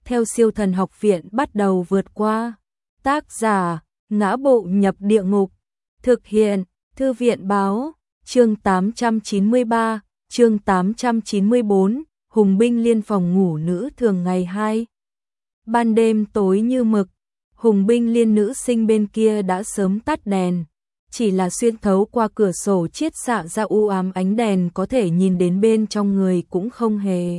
theo Siêu Thần Học Viện bắt đầu vượt qua. Tác giả: Ngã Bộ Nhập Địa Ngục. Thực hiện: Thư viện báo. Chương 893, chương 894, Hùng binh liên phòng ngủ nữ thường ngày 2. Ban đêm tối như mực, Hùng binh liên nữ sinh bên kia đã sớm tắt đèn. Chỉ là xuyên thấu qua cửa sổ chiết xạ ra u ám ánh đèn có thể nhìn đến bên trong người cũng không hề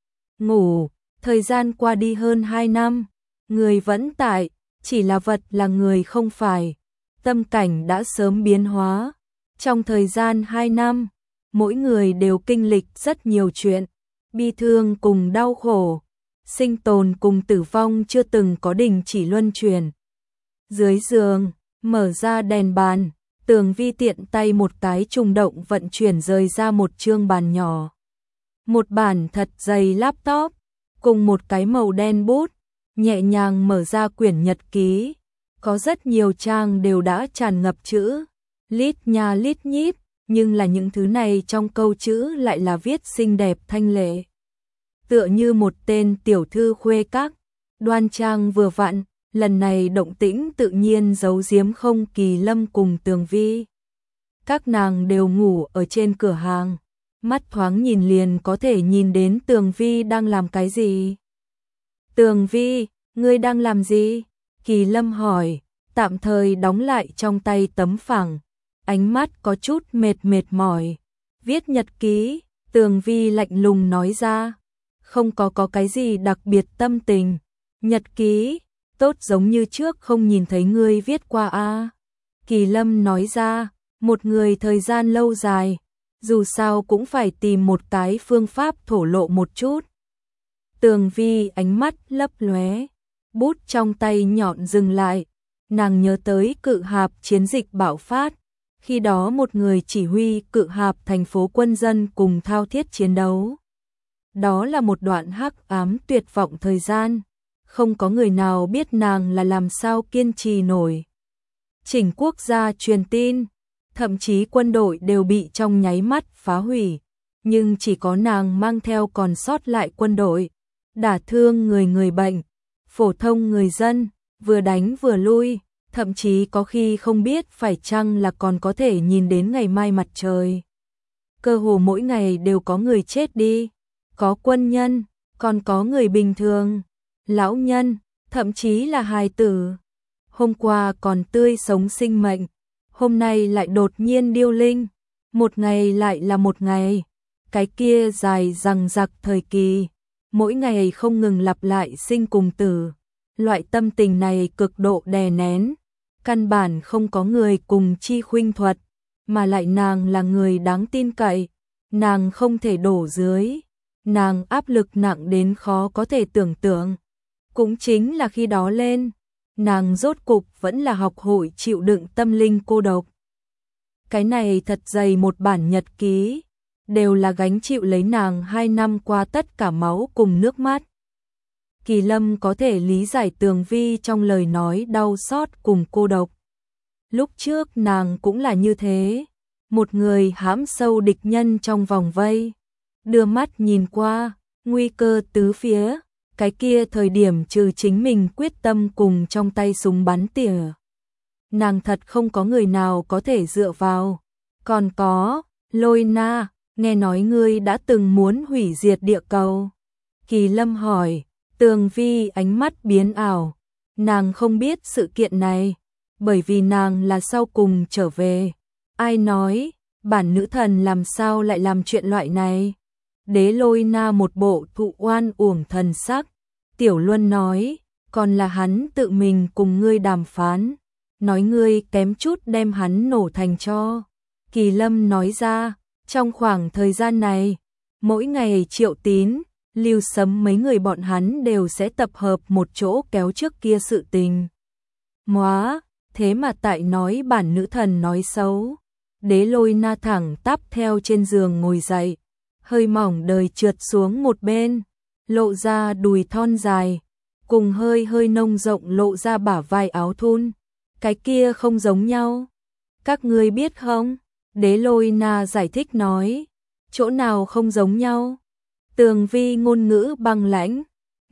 ngủ. Thời gian qua đi hơn 2 năm, người vẫn tại, chỉ là vật là người không phải. Tâm cảnh đã sớm biến hóa. Trong thời gian 2 năm, mỗi người đều kinh lịch rất nhiều chuyện, bi thương cùng đau khổ, sinh tồn cùng tử vong chưa từng có đình chỉ luân chuyển. Dưới giường, mở ra đèn bàn, Tường Vi tiện tay một cái trùng động vận chuyển rời ra một chương bàn nhỏ. Một bản thật dày laptop, cùng một cái màu đen bút, nhẹ nhàng mở ra quyển nhật ký. Có rất nhiều trang đều đã tràn ngập chữ, lít nha lít nhít, nhưng là những thứ này trong câu chữ lại là viết xinh đẹp thanh lệ. Tựa như một tên tiểu thư khuê các, đoan trang vừa vặn, lần này động tĩnh tự nhiên giấu giếm không Kỳ Lâm cùng Tường Vi. Các nàng đều ngủ ở trên cửa hàng, mắt thoáng nhìn liền có thể nhìn đến Tường Vi đang làm cái gì. Tường Vi, ngươi đang làm gì? Kỳ Lâm hỏi, tạm thời đóng lại trong tay tấm phẳng, ánh mắt có chút mệt mỏi. Viết nhật ký, Tường Vi lạnh lùng nói ra, không có cái gì đặc biệt tâm tình. Nhật ký, tốt giống như trước không nhìn thấy ngươi viết qua a. Kỳ Lâm nói ra, một người thời gian lâu dài, dù sao cũng phải tìm một cái phương pháp thổ lộ một chút. Tường Vi ánh mắt lấp lóe, bút trong tay nhọn dừng lại, nàng nhớ tới Cự Hạp chiến dịch bạo phát, khi đó một người chỉ huy Cự Hạp thành phố quân dân cùng thao thiết chiến đấu. Đó là một đoạn hắc ám tuyệt vọng thời gian, không có người nào biết nàng là làm sao kiên trì nổi. Chỉnh quốc gia truyền tin, thậm chí quân đội đều bị trong nháy mắt phá hủy, nhưng chỉ có nàng mang theo còn sót lại quân đội, đả thương người bệnh, phổ thông người dân, vừa đánh vừa lui, thậm chí có khi không biết phải chăng là còn có thể nhìn đến ngày mai mặt trời. Cơ hồ mỗi ngày đều có người chết đi, có quân nhân, còn có người bình thường, lão nhân, thậm chí là hài tử. Hôm qua còn tươi sống sinh mệnh, hôm nay lại đột nhiên điêu linh, một ngày lại là một ngày. Cái kia dài dằng dặc thời kỳ, mỗi ngày không ngừng lặp lại sinh cùng tử. Loại tâm tình này cực độ đè nén, căn bản không có người cùng chi khuynh thuật, mà lại nàng là người đáng tin cậy, nàng không thể đổ dưới, nàng áp lực nặng đến khó có thể tưởng tượng. Cũng chính là khi đó lên, nàng rốt cục vẫn là học hội chịu đựng tâm linh cô độc. Cái này thật dày một bản nhật ký, đều là gánh chịu lấy nàng 2 năm qua tất cả máu cùng nước mắt. Kỳ Lâm có thể lý giải Tường Vi trong lời nói đau xót cùng cô độc. Lúc trước nàng cũng là như thế, một người hãm sâu địch nhân trong vòng vây, đưa mắt nhìn qua, nguy cơ tứ phía, cái kia thời điểm trừ chính mình quyết tâm cùng trong tay súng bắn tỉa. Nàng thật không có người nào có thể dựa vào. Còn có, Lôi Na, nghe nói ngươi đã từng muốn hủy diệt địa cầu. Kỳ Lâm hỏi, Tường Vi ánh mắt biến ảo, nàng không biết sự kiện này, bởi vì nàng là sau cùng trở về. Ai nói, bản nữ thần làm sao lại làm chuyện loại này? Đế Lôi Na một bộ thụ oan uổng thần sắc. Tiểu Luân nói, còn là hắn tự mình cùng ngươi đàm phán, nói ngươi kém chút đem hắn nổ thành tro. Kỳ Lâm nói ra, trong khoảng thời gian này, mỗi ngày Triệu Tín, Lưu Sấm mấy người bọn hắn đều sẽ tập hợp một chỗ kéo trước kia sự tình. Móa, thế mà tại nói bản nữ thần nói xấu. Đế Lôi Na thẳng tắp theo trên giường ngồi dậy, hơi mỏng đời trượt xuống một bên, lộ ra đùi thon dài, cùng hơi nông rộng lộ ra bả vai áo thun. Cái kia không giống nhau. Các ngươi biết không? Đế Lôi Na giải thích nói, chỗ nào không giống nhau? Tường Vi ngôn ngữ băng lãnh,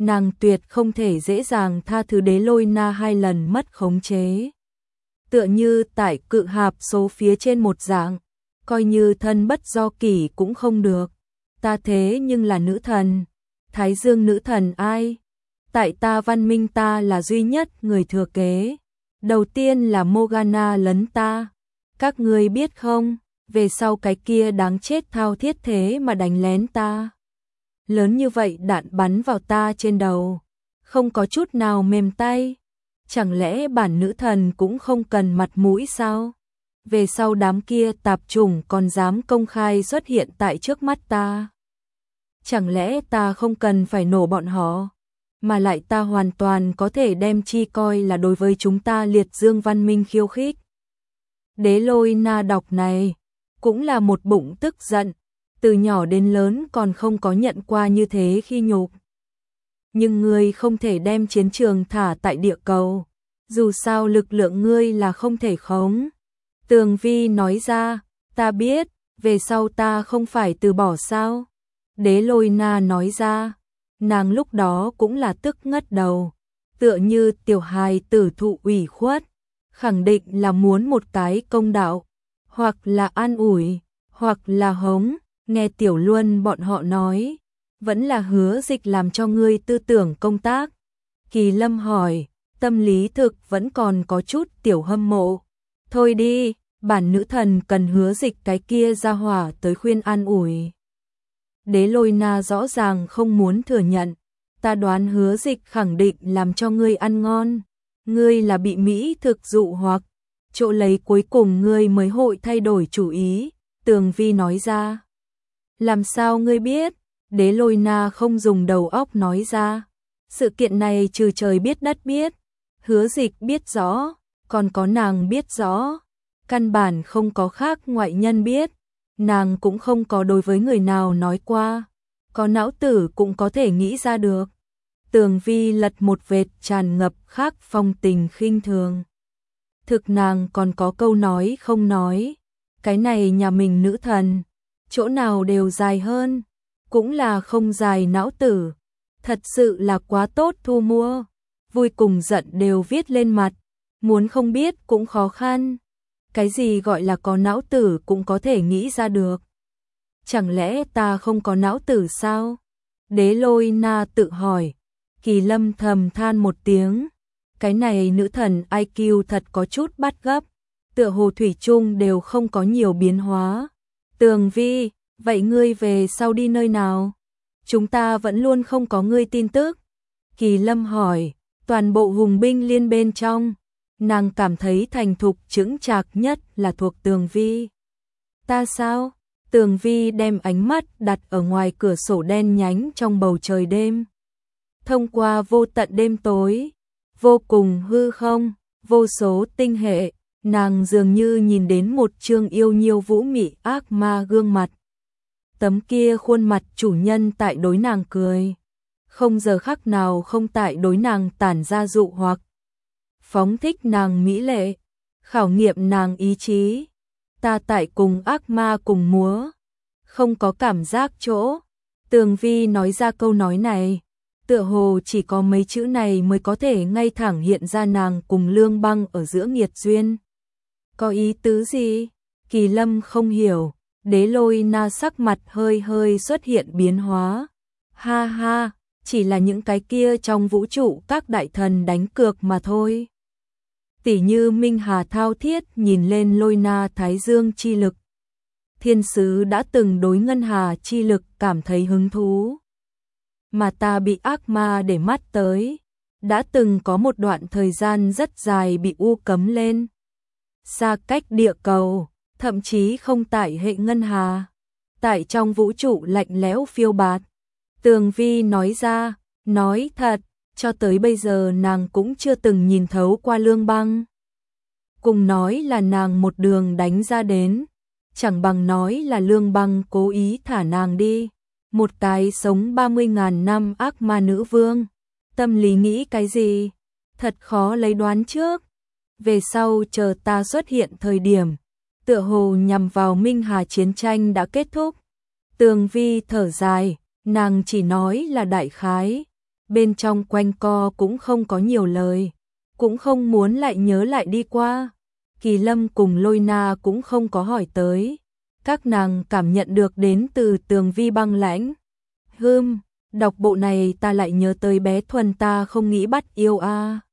nàng tuyệt không thể dễ dàng tha thứ Đế Lôi Na 2 lần mất khống chế. Tựa như tại cự hạp số phía trên một dạng, coi như thân bất do kỷ cũng không được. Ta thế nhưng là nữ thần, Thái Dương nữ thần ai? Tại ta văn minh ta là duy nhất người thừa kế. Đầu tiên là Morgana lấn ta. Các ngươi biết không, về sau cái kia đáng chết thao thiết thế mà đánh lén ta. Lớn như vậy đạn bắn vào ta trên đầu, không có chút nào mềm tay. Chẳng lẽ bản nữ thần cũng không cần mặt mũi sao? Về sau đám kia tạp chủng còn dám công khai xuất hiện tại trước mắt ta. Chẳng lẽ ta không cần phải nổ bọn họ, mà lại ta hoàn toàn có thể đem chi coi là đối với chúng ta liệt dương văn minh khiêu khích. Đế Lôi Na đọc này, cũng là một bụng tức giận, từ nhỏ đến lớn còn không có nhận qua như thế khi nhục. Nhưng ngươi không thể đem chiến trường thả tại địa cầu, dù sao lực lượng ngươi là không thể khống. Tường Vi nói ra, ta biết, về sau ta không phải từ bỏ sao. Đế Lôi Na nói ra, nàng lúc đó cũng là tức ngất đầu, tựa như tiểu hài tử thụ ủy khuất, khẳng định là muốn một cái công đạo, hoặc là an ủi, hoặc là hống. Nghe Tiểu Luân bọn họ nói, vẫn là Hứa Dịch làm cho ngươi tư tưởng công tác. Kỳ Lâm hỏi, tâm lý thực vẫn còn có chút tiểu hâm mộ. Thôi đi, bản nữ thần cần Hứa Dịch cái kia ra hỏa tới khuyên an ủi. Đế Lôi Na rõ ràng không muốn thừa nhận, ta đoán Hứa Dịch khẳng định làm cho ngươi ăn ngon. Ngươi là bị Mỹ thực dụ hoặc, chỗ lấy cuối cùng ngươi mới hội thay đổi chủ ý, Tường Vi nói ra. Làm sao ngươi biết? Đế Lôi Na không dùng đầu óc nói ra. Sự kiện này trừ trời biết đất biết, Hứa Dịch biết rõ, còn có nàng biết rõ. Căn bản không có khác ngoại nhân biết, nàng cũng không có đối với người nào nói qua. Có não tử cũng có thể nghĩ ra được. Tường Vi lật một vệt tràn ngập khác phong tình khinh thường. Thực nàng còn có câu nói không nói. Cái này nhà mình nữ thần, chỗ nào đều dài hơn, cũng là không dài não tử. Thật sự là quá tốt thu mua, vui cùng giận đều viết lên mặt, muốn không biết cũng khó khăn. Cái gì gọi là có não tử cũng có thể nghĩ ra được. Chẳng lẽ ta không có não tử sao? Đế Lôi Na tự hỏi. Kỳ Lâm thầm than một tiếng. Cái này nữ thần IQ thật có chút bắt gấp, tựa hồ thủy chung đều không có nhiều biến hóa. Tường Vi, vậy ngươi về sau đi nơi nào? Chúng ta vẫn luôn không có ngươi tin tức. Kỳ Lâm hỏi, toàn bộ hùng binh liên bên trong, nàng cảm thấy thành thục chững chạc nhất là thuộc Tường Vi. Ta sao? Tường Vi đem ánh mắt đặt ở ngoài cửa sổ đen nhánh trong bầu trời đêm. Thông qua vô tận đêm tối, vô cùng hư không, vô số tinh hệ, nàng dường như nhìn đến một trương yêu nhiêu vũ mị ác ma gương mặt. Tấm kia khuôn mặt chủ nhân tại đối nàng cười, không giờ khắc nào không tại đối nàng tản ra dụ hoặc. Phóng thích nàng mỹ lệ, khảo nghiệm nàng ý chí. Ta tại cùng ác ma cùng múa, không có cảm giác chỗ. Tường Vi nói ra câu nói này, tựa hồ chỉ có mấy chữ này mới có thể ngay thẳng hiện ra nàng cùng Lương Băng ở giữa nghiệt duyên. Có ý tứ gì? Kỳ Lâm không hiểu. Đế Lôi Na sắc mặt hơi hơi xuất hiện biến hóa. Ha ha, chỉ là những cái kia trong vũ trụ các đại thần đánh cược mà thôi. Tỉ như Minh Hà thao thiết nhìn lên Lôi Na Thái Dương chi lực. Thiên sứ đã từng đối Ngân Hà chi lực cảm thấy hứng thú. Mà ta bị ác ma để mắt tới, đã từng có một đoạn thời gian rất dài bị u cấm lên. Xa cách địa cầu, thậm chí không tại hệ Ngân Hà, tại trong vũ trụ lạnh lẽo phiêu bạt. Tường Vi nói ra, nói thật, cho tới bây giờ nàng cũng chưa từng nhìn thấu qua Lương Băng. Cùng nói là nàng một đường đánh ra đến, chẳng bằng nói là Lương Băng cố ý thả nàng đi. Một cái sống 30.000 năm ác ma nữ vương, tâm lý nghĩ cái gì? Thật khó lấy đoán trước. Về sau chờ ta xuất hiện thời điểm, tựa hồ nhằm vào Minh Hà chiến tranh đã kết thúc. Tường Vi thở dài, nàng chỉ nói là đại khái. bên trong quanh co cũng không có nhiều lời, cũng không muốn lại nhớ lại đi qua. Kỳ Lâm cùng Lôi Na cũng không có hỏi tới, các nàng cảm nhận được đến từ Tường Vi băng lãnh. Đọc bộ này ta lại nhớ tới bé Thuần ta không nghĩ bắt yêu a.